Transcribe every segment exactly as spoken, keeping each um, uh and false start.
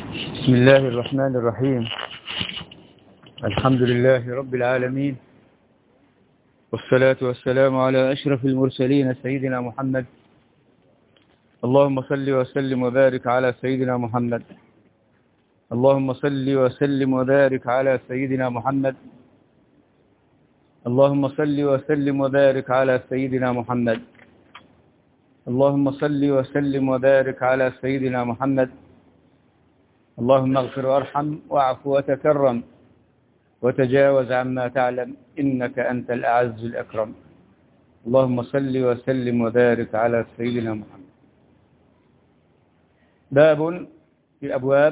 بسم الله الرحمن الرحيم. الحمد لله رب العالمين، والصلاة والسلام على أشرف المرسلين سيدنا محمد. اللهم صل وسلم وبارك على سيدنا محمد. اللهم صل وسلم وبارك على سيدنا محمد. اللهم صل وسلم وبارك على سيدنا محمد. اللهم صل وسلم وبارك على سيدنا محمد. اللهم اغفر وارحم واعف وتكرم وتجاوز عما تعلم، إنك أنت الأعز الأكرم. اللهم صل وسلم وبارك على سيدنا محمد. باب في أبواب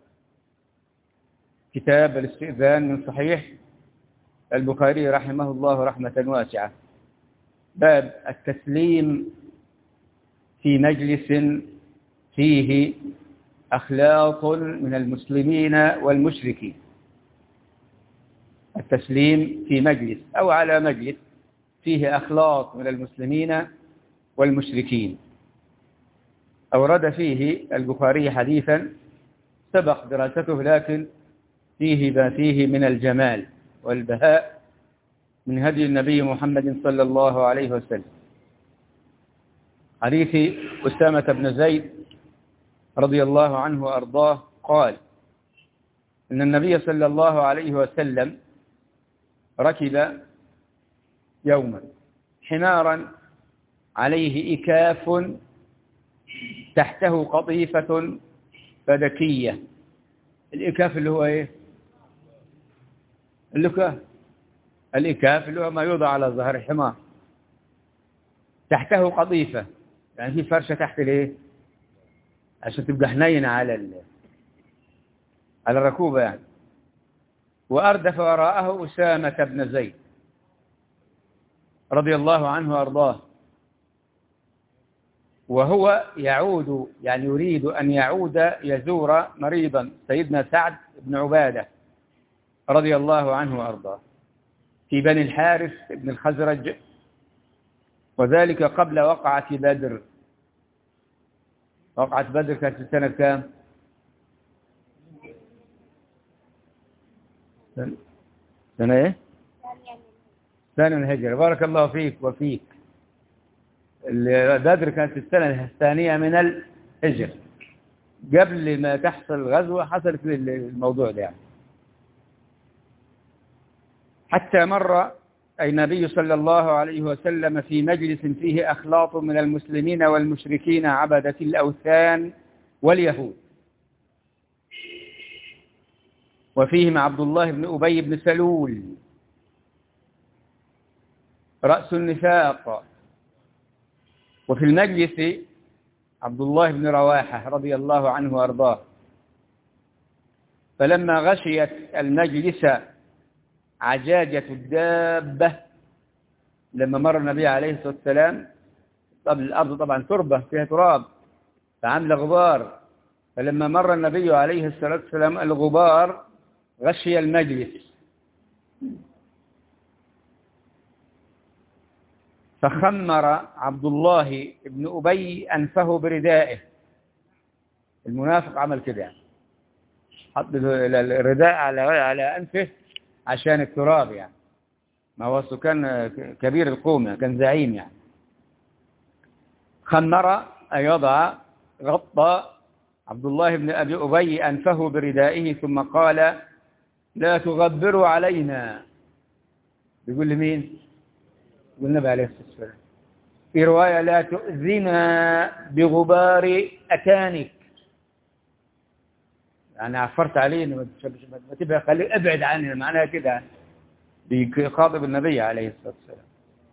كتاب الاستئذان من صحيح البخاري رحمه الله رحمة واسعة. باب التسليم في مجلس فيه أخلاط من المسلمين والمشركين. التسليم في مجلس أو على مجلس فيه أخلاط من المسلمين والمشركين. أورد فيه البخاري حديثا سبق دراسته، لكن فيه ما فيه من الجمال والبهاء من هدي النبي محمد صلى الله عليه وسلم. حديث أسامة بن زيد رضي الله عنه وأرضاه قال إن النبي صلى الله عليه وسلم ركب يوما حمارا عليه إكاف تحته قطيفة فدكية. الإكاف اللي هو إيه؟ اللكاف. الإكاف اللي هو ما يوضع على ظهر الحمار. تحته قطيفة، يعني في فرشة تحت الإيه؟ عشان تبقى حنينة على على الركوبة يعني. وأردف وراءه أسامة بن زيد رضي الله عنه وأرضاه، وهو يعود يعني يريد أن يعود يزور مريضا سيدنا سعد بن عبادة رضي الله عنه وأرضاه في بني الحارث بن الخزرج، وذلك قبل وقعة بدر. وقعة بدر كانت في سنة كام؟ سنة ايه؟ ثانية من الهجرة. بارك الله فيك وفيك. بدر كانت في السنة الثانية من الهجرة، قبل ما تحصل الغزوة حصلت الموضوع ده يعني. حتى مر النبي صلى الله عليه وسلم في مجلس فيه أخلاط من المسلمين والمشركين عبدة الأوثان واليهود، وفيهم عبد الله بن أبي بن سلول رأس النفاق، وفي المجلس عبد الله بن رواحة رضي الله عنه وأرضاه. فلما غشيت المجلس عجاجة الدابة، لما مر النبي عليه الصلاة والسلام، طب الأرض طبعا تربة فيها تراب فعمل غبار، فلما مر النبي عليه الصلاة والسلام الغبار غشي المجلس، فخمر عبد الله بن أبي أنفه بردائه. المنافق عمل كده يعني، حط الرداء على على أنفه عشان التراب يعني. ما هو كان كبير القوم، كان زعيم يعني. خمر أي يضع غطى عبد الله بن أبي أبي أنفه بردائه، ثم قال لا تغبروا علينا. بيقول لمين؟ يقول النبي عليه الصلاة والسلام. في رواية لا تؤذنا بغبار أتانك، يعني عفرت علينا ما تبقى خليه ابعد عني، معناها كده بيخاطب النبي عليه الصلاة والسلام.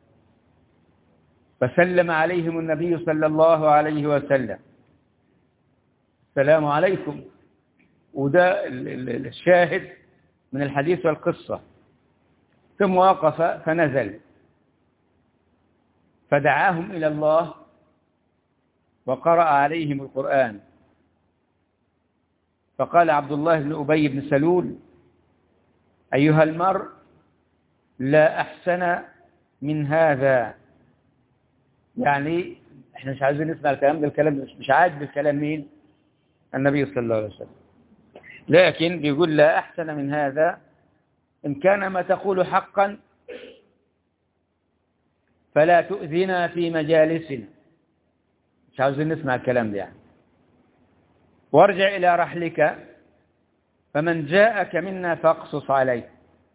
فسلم عليهم النبي صلى الله عليه وسلم السلام عليكم. وده الشاهد من الحديث والقصة. ثم وقف فنزل فدعاهم إلى الله وقرأ عليهم القرآن. فقال عبد الله بن أبي بن سلول أيها المرء لا أحسن من هذا. يعني احنا مش عايزين نسمع الكلام ده، الكلام مش عاجب الكلام مين؟ النبي صلى الله عليه وسلم. لكن بيقول لا أحسن من هذا، إن كان ما تقول حقا فلا تؤذنا في مجالسنا، مش عاوزين نسمع الكلام ده يعني. وارجع إلى رحلك فمن جاءك منا فاقصص عليه.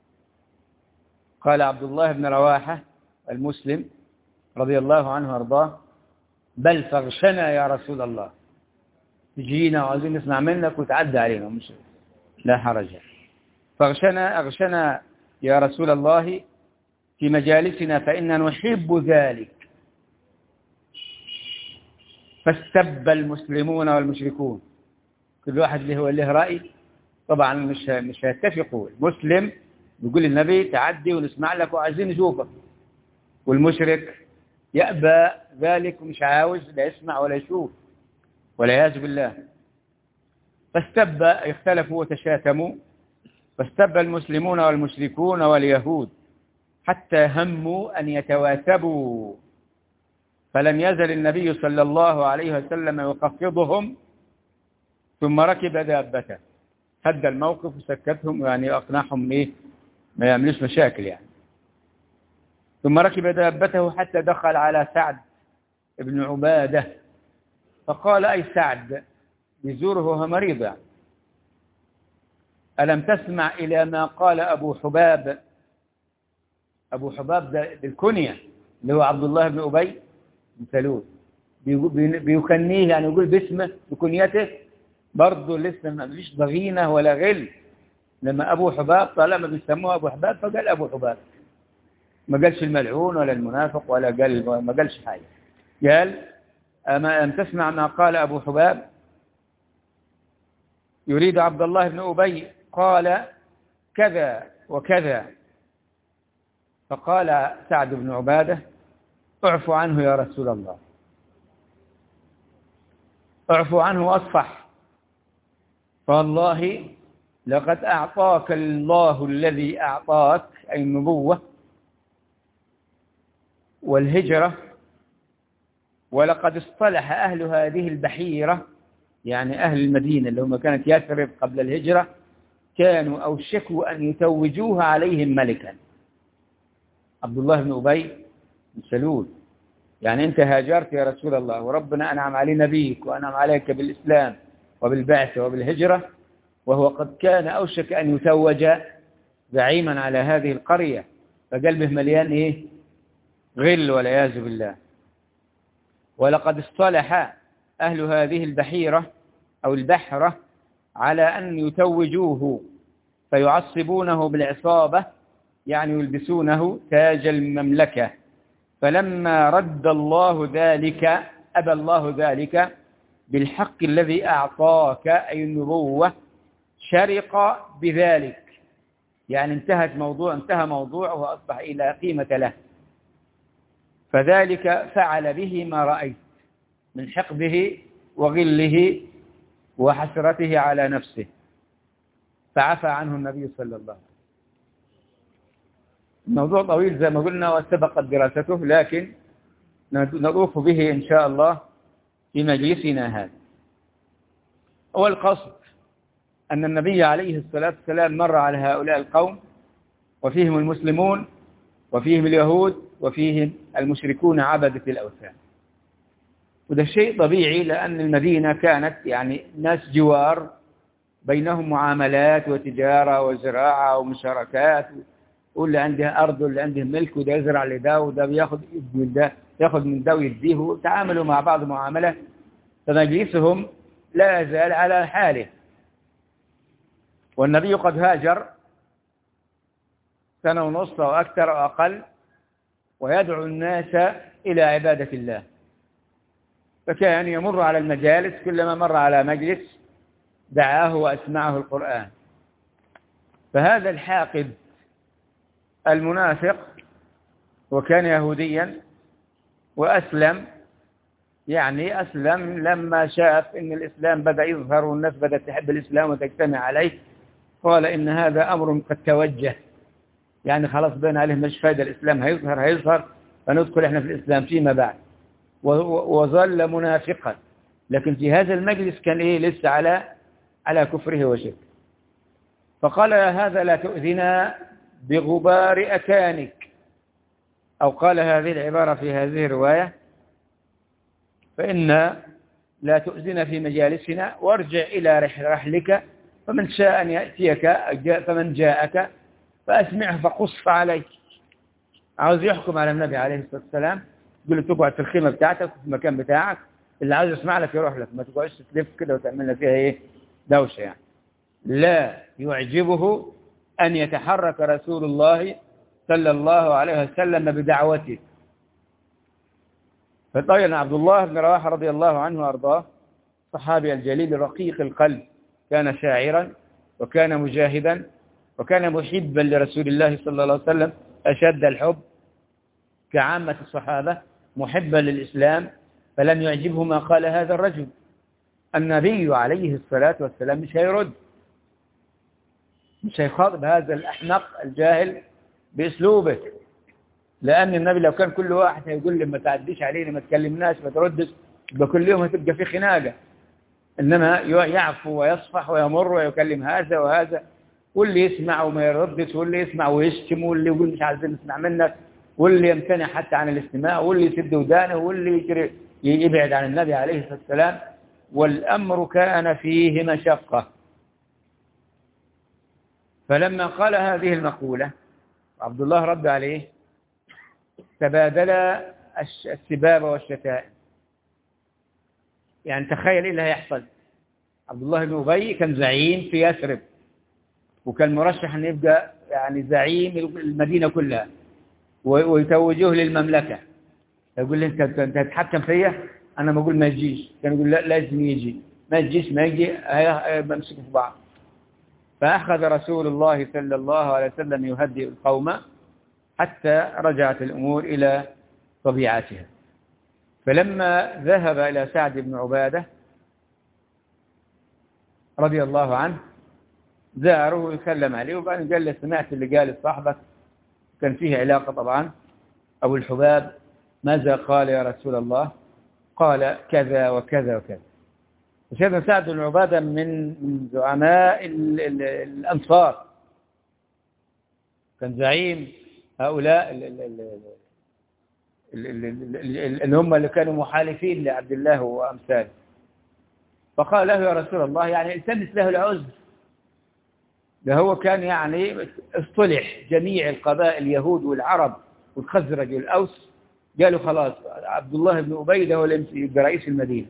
قال عبد الله بن رواحة المسلم رضي الله عنه وارضاه: بل فاغشنا يا رسول الله، تجينا وعاوزين نسمع منك وتعدى علينا، مش لا حرج. فاغشنا اغشنا يا رسول الله في مجالسنا فإننا نحب ذلك. فاستب المسلمون والمشركون، كل واحد له هو له رأي، طبعا مش مش هيتفقوا. المسلم بيقول للنبي تعدي ونسمع لك وعايزين نشوفك، والمشرك يأبى ذلك ومش عاوز لا يسمع ولا يشوف والعياذ بالله. فاستب، اختلفوا وتشاتموا، فاستب المسلمون والمشركون واليهود حتى هموا أن يتواثبوا، فلم يزل النبي صلى الله عليه وسلم يخفضهم، ثم ركب دابته، هدى الموقف وسكتهم، يعني أقنعهم إيه ما يعملوش مشاكل يعني. ثم ركب دابته حتى دخل على سعد بن عبادة، فقال: أي سعد، يزوره وهو مريض يعني: ألم تسمع إلى ما قال أبو حباب؟ أبو حباب ده الكنية اللي هو عبد الله بن أبي بن سلول، بيكنيه يعني يقول باسمه بكنيته، برضه لسه ما فيش ضغينة ولا غل. لما أبو حباب طالما بيسموه أبو حباب فقال أبو حباب، ما قالش الملعون ولا المنافق ولا قال، ما قالش حاجة. قال: أما أم تسمع ما قال أبو حباب؟ يريد عبد الله بن أبي، قال كذا وكذا. فقال سعد بن عبادة: اعفو عنه يا رسول الله، اعفو عنه واصفح، فوالله لقد أعطاك الله الذي أعطاك، أي النبوة والهجرة، ولقد اصطلح أهل هذه البحيرة، يعني أهل المدينة اللي هم كانت يثرب قبل الهجرة، كانوا أوشكوا أن يتوجوها عليهم ملكا. عبد الله بن أبي بن سلول، يعني أنت هاجرت يا رسول الله وربنا أنعم علينا بيك وأنعم عليك بالإسلام وبالبعث وبالهجرة، وهو قد كان أوشك أن يتوج زعيما على هذه القرية، فقلبه مليان إيه؟ غل والعياذ بالله. ولقد اصطلح أهل هذه البحيرة أو البحرة على أن يتوجوه فيعصبونه بالعصابة، يعني يلبسونه تاج المملكة. فلما رد الله ذلك، أبى الله ذلك بالحق الذي أعطاك، أي النبوة، شرق بذلك، يعني انتهت موضوع انتهى موضوعه وأصبح إلى قيمة له. فذلك فعل به ما رأيت من حقده وغله وحسرته على نفسه، فعفى عنه النبي صلى الله عليه وسلم. الموضوع طويل زي ما قلنا وسبقت دراسته، لكن نطوف به إن شاء الله في مجلسنا هذا. أول قصد أن النبي عليه الصلاة والسلام مر على هؤلاء القوم، وفيهم المسلمون وفيهم اليهود وفيهم المشركون عبدة الأوثان، وده شيء طبيعي لأن المدينة كانت يعني ناس جوار، بينهم معاملات وتجارة وزراعة ومشاركات، واللي عنده أرض واللي عنده ملك، وده يزرع لده وده بياخد من ده، ياخد من ده ويديه، وتعاملوا مع بعض معاملة، فمجلسهم لا يزال على حاله. والنبي قد هاجر سنة ونصف أو أكثر أو أقل، ويدعو الناس إلى عبادة الله، فكان يمر على المجالس، كلما مر على مجلس دعاه وأسمعه القرآن. فهذا الحاقد المنافق وكان يهوديا وأسلم، يعني أسلم لما شاف إن الإسلام بدأ يظهر والناس بدأت تحب الإسلام وتجتمع عليه، قال إن هذا أمر قد توجه، يعني خلاص بين عليه مش فايدة، الإسلام هيظهر هيظهر فندخل إحنا في الإسلام فيما بعد. وظل منافقا، لكن في هذا المجلس كان إيه؟ لسه على على كفره وشركه. فقال هذا لا تؤذنا بغبار أكانك، أو قال هذه العبارة في هذه الرواية: فإن لا تؤذنا في مجالسنا وارجع إلى رحلك، فمن شاء أن يأتيك فمن جاءك فأسمعه فقص عليك. عاوز يحكم على النبي عليه الصلاة والسلام، يقول له تقعد في الخيمة بتاعتك في المكان بتاعك، اللي عاوز يسمع لك يروح لك، ما تقعدش تلف كده وتعمل لنا فيها ايه دوشة يعني. لا يعجبه أن يتحرك رسول الله صلى الله عليه وسلم بدعوته. فطبعا عبد الله بن رواحة رضي الله عنه وأرضاه صحابي الجليل رقيق القلب، كان شاعرا وكان مجاهدا وكان محبا لرسول الله صلى الله عليه وسلم أشد الحب كعامة الصحابة، محبا للإسلام، فلم يعجبه ما قال هذا الرجل. النبي عليه الصلاة والسلام مش هيرد، مش هيخاطب هذا الأحمق الجاهل بأسلوبه، لأن النبي لو كان كل واحد هيقول لي ما تعديش علينا، ما تكلمناش، ما تردش، يبقى كل يوم هتبقى في خناقة. إنما يعفو ويصفح ويمر ويكلم هذا وهذا، واللي يسمع وما يردش، واللي يسمع ويشتم، واللي يقول مش عايزين نسمع منك، واللي يمتنع حتى عن الاستماع، واللي يسد ودانه، واللي يجري يبعد عن النبي عليه الصلاة والسلام. والأمر كان فيه مشقة. فلما قال هذه المقولة عبد الله رد عليه، تبادل السباب والشتائم. يعني تخيل ايه اللي هيحصل. عبد الله بن أبي كان زعيم في يثرب، وكان مرشح أن يبقى يعني زعيم المدينة كلها ويتوجه للمملكة. يقول لي انت انت تتحكم فيا، انا ما اقول ما يجيش، كان يقول لا لازم يجي، ما يجيش ما يجي بمسكوا في بعض. فأخذ رسول الله صلى الله عليه وسلم يهدئ القوم حتى رجعت الأمور إلى طبيعتها. فلما ذهب إلى سعد بن عبادة رضي الله عنه زاره ويسلم عليه، وبعدين قال له سمعت اللي قال صاحبك، كان فيه علاقة طبعا، أبو الحباب، ماذا قال يا رسول الله؟ قال كذا وكذا وكذا. وسيدنا سعد بن عبادة من زعماء الأنصار، كان زعيم هؤلاء اللي هم اللي كانوا محالفين لعبد الله وأمثاله. فقال له يا رسول الله يعني التمس له العذر، ده هو كان يعني اصطلح جميع القبائل اليهود والعرب والخزرج والأوس، قالوا خلاص عبد الله بن أبي ده هو اللي رئيس المدينة.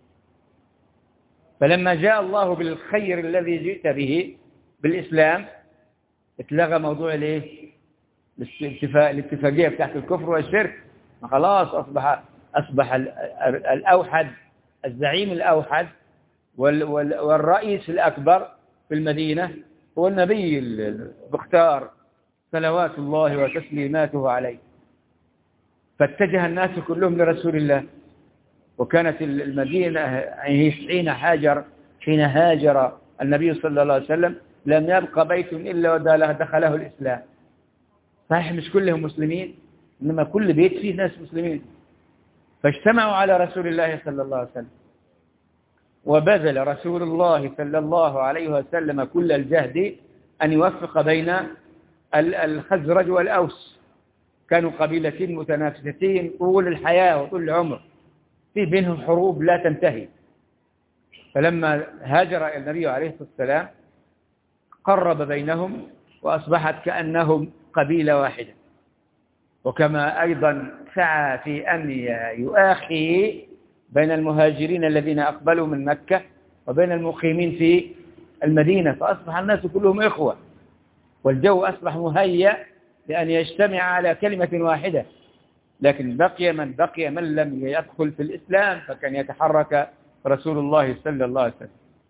فلما جاء الله بالخير الذي جئت به بالإسلام اتلغى موضوع الايه الاتفاقية بتاعت الكفر والشرك، خلاص أصبح أصبح الأوحد الزعيم الأوحد والرئيس الأكبر في المدينة هو النبي المختار صلوات الله وتسليماته عليه. فاتجه الناس كلهم لرسول الله، وكانت المدينة حين هاجر حين هاجر النبي صلى الله عليه وسلم لم يبقى بيت إلا ودخله الإسلام. صحيح مش كلهم مسلمين، إنما كل بيت فيه ناس مسلمين، فاجتمعوا على رسول الله صلى الله عليه وسلم، وبذل رسول الله صلى الله عليه وسلم كل الجهد أن يوفق بين الخزرج والأوس، كانوا قبيلتين متنافستين طول الحياة وطول العمر، في بينهم حروب لا تنتهي. فلما هاجر النبي عليه الصلاة والسلام قرب بينهم وأصبحت كأنهم قبيلة واحدة. وكما أيضا سعى في أن يؤاخي بين المهاجرين الذين أقبلوا من مكة وبين المقيمين في المدينة، فأصبح الناس كلهم إخوة، والجو أصبح مهيأ لأن يجتمع على كلمة واحدة. لكن بقي من بقي من لم يدخل في الإسلام، فكان يتحرك رسول الله صلى الله عليه وسلم.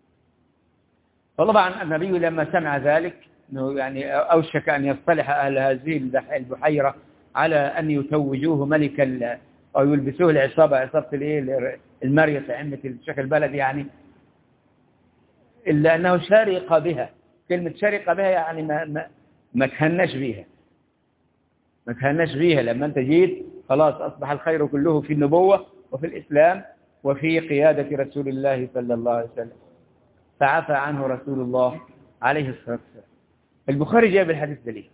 وطبعا النبي لما سمع ذلك أنه يعني أوشك أن يصطلح أهل هذه البحيرة على أن يتوجوه ملكا أو يلبسوه العصابة، عصابة المرية عمة الشيخ البلد يعني، إلا أنه شارق بها. كلمة شارق بها يعني ما, ما, ما تهنش بها ما تهنش بها لما أنت جيت خلاص أصبح الخير كله في النبوة وفي الإسلام وفي قيادة رسول الله صلى الله عليه وسلم، فعفى عنه رسول الله عليه الصلاة والسلام. البخاري جاب الحديث دليل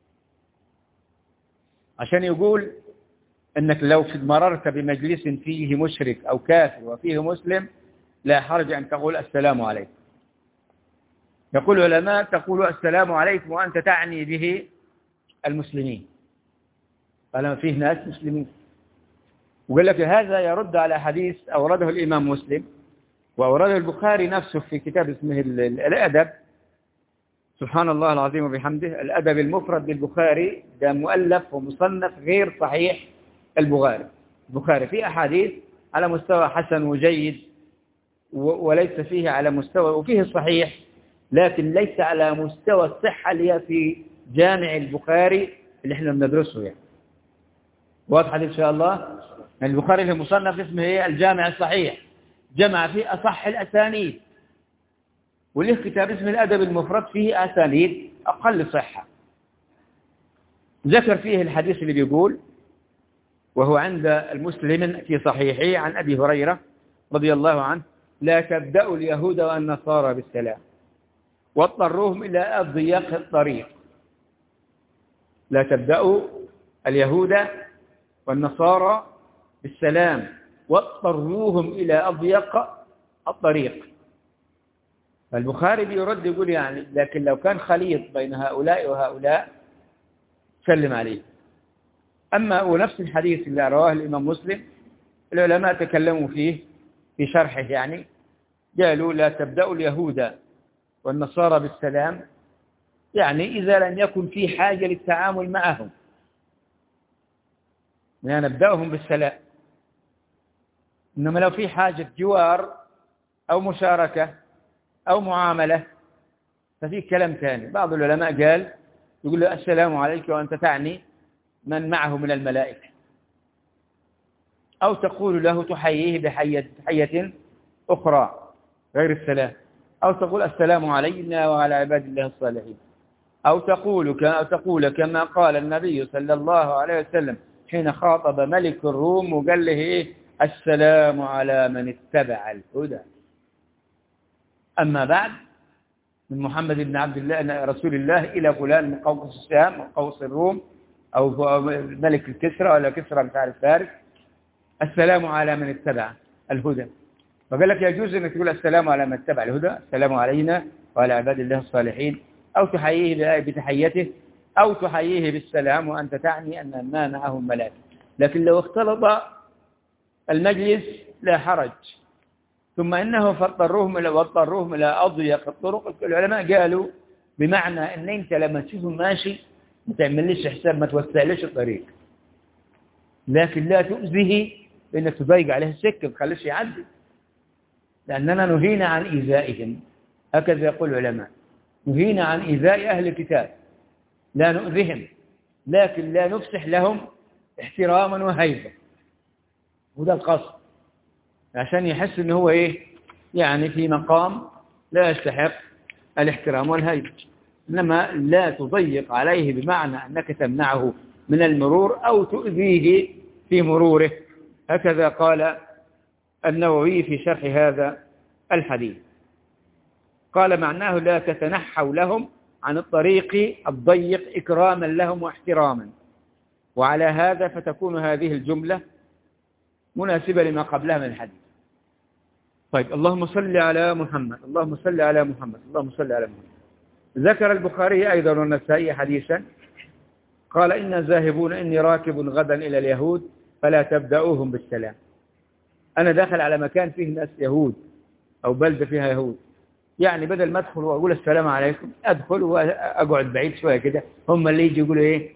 عشان يقول أنك لو مررت بمجلس فيه مشرك أو كافر وفيه مسلم لا حرج أن تقول السلام عليكم. يقول العلماء تقول السلام عليكم وأنت تعني به المسلمين طالما فيه ناس مسلمين. وقال لك هذا يرد على حديث أورده الإمام مسلم وأورده البخاري نفسه في كتاب اسمه الأدب، سبحان الله العظيم وبحمده، الأدب المفرد للبخاري، ده مؤلف ومصنف غير صحيح البخاري. البخاري فيه أحاديث على مستوى حسن وجيد وليس فيه على مستوى، وفيه الصحيح لكن ليس على مستوى الصحة اللي هي في جامع البخاري اللي احنا بندرسه يعني. واضح إن شاء الله. البخاري له مصنف اسمه ايه؟ الجامع الصحيح، جمع فيه أصح الأسانيد، وله كتاب اسمه الأدب المفرد فيه أسانيد أقل صحة. ذكر فيه الحديث اللي بيقول وهو عند المسلم في صحيحه عن أبي هريرة رضي الله عنه: لا تبدأوا اليهود والنصارى بالسلام واضطروهم إلى أضيق الطريق. لا تبدأوا اليهود والنصارى بالسلام واضطروهم إلى أضيق الطريق. فالبخاري بيرد يقول يعني لكن لو كان خليط بين هؤلاء وهؤلاء سلم عليه. أما ونفس الحديث اللي رواه الإمام مسلم العلماء تكلموا فيه في شرحه، يعني قالوا لا تبدأوا اليهود والنصارى بالسلام، يعني إذا لم يكن في حاجة للتعامل معهم يعني نبدأهم بالسلام. إنما لو في حاجة جوار أو مشاركة أو معاملة ففي كلام ثاني. بعض العلماء قال يقول له السلام عليك وأنت تعني من معه من الملائكة، أو تقول له تحييه بحية تحية أخرى غير السلام، أو تقول السلام علينا وعلى عباد الله الصالحين، أو تقول أو تقول كما قال النبي صلى الله عليه وسلم حين خاطب ملك الروم وقال له إيه؟ السلام على من اتبع الهدى. أما بعد، من محمد بن عبد الله رسول الله إلى فلان من قوس الشام وقوس الروم أو ملك الكسرى ولا كسرى بتاع الفارس، السلام على من اتبع الهدى. فقال لك يجوز أن تقول السلام على من اتبع الهدى، السلام علينا وعلى عباد الله الصالحين، أو تحييه بتحيته، أو تحييه بالسلام وأنت تعني أن ما معهم ملائكة. لكن لو اختلط المجلس لا حرج. ثم إنه فاضطروهم إلى واضطروهم إلى أضيق الطرق. العلماء قالوا بمعنى أن أنت لما تشوفه ماشي ما تعملش حساب، ما توسعلش الطريق، لكن لا تؤذيه بأنك تضيق عليه السكة ما تخليش يعدي، لأننا نهينا عن إيذائهم. هكذا يقول العلماء، نهينا عن إيذاء أهل الكتاب، لا نؤذهم لكن لا نفسح لهم احتراما وهيبة، وده القصد، عشان يحس إنه هو إيه يعني في مقام لا يستحق الاحترام والهيبة. إنما لا تضيق عليه بمعنى أنك تمنعه من المرور أو تؤذيه في مروره. هكذا قال النووي في شرح هذا الحديث، قال معناه لا تتنحوا لهم عن الطريق الضيق إكراما لهم واحتراما. وعلى هذا فتكون هذه الجملة مناسبة لما قبلها من الحديث. طيب، اللهم صل على محمد، اللهم صل على محمد، اللهم صل على محمد. ذكر البخاري أيضا والنسائي حديثا قال إن ذاهبون إني راكب غدا إلى اليهود فلا تبدأوهم بالسلام. أنا داخل على مكان فيه ناس يهود أو بلدة فيها يهود، يعني بدل ما أدخل وأقول السلام عليكم أدخل وأقعد بعيد شوية كده، هم اللي يجي يقولوا إيه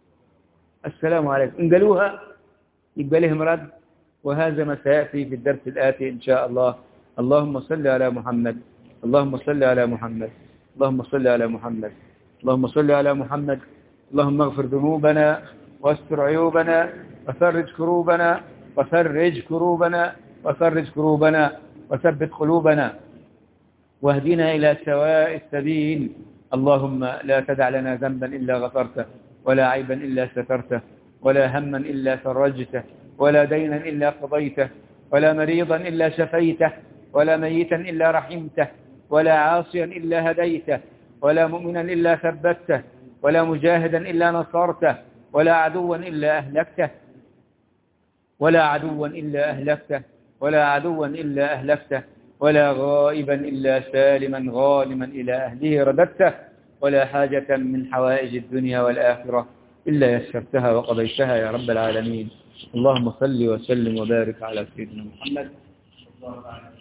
السلام عليكم. إن قالوها يبقى لهم رد، وهذا ما سيأتي في الدرس الآتي إن شاء الله. اللهم صل على محمد، اللهم صل على محمد، اللهم صل على محمد، اللهم صل على محمد. اللهم اغفر ذنوبنا واستر عيوبنا وفرج كروبنا وفرج كروبنا وفرج كروبنا وثبت قلوبنا واهدنا إلى سواء السبيل. اللهم لا تدع لنا ذنبا إلا غفرته، ولا عيبا إلا سترته، ولا هما إلا فرجته، ولا دينا إلا قضيته، ولا مريضا إلا شفيته، ولا ميتا إلا رحمته، ولا عاصيا إلا هديته، ولا مؤمنا إلا ثبته، ولا مجاهدا إلا نصرته، ولا عدوا إلا أهلكته ولا عدوا إلا أهلكته ولا عدوا إلا أهلكته ولا غائبا إلا سالما غانما إلى أهله رددته، ولا حاجة من حوائج الدنيا والآخرة إلا يسرتها وقضيتها يا رب العالمين. اللهم صل وسلم وبارك على سيدنا محمد.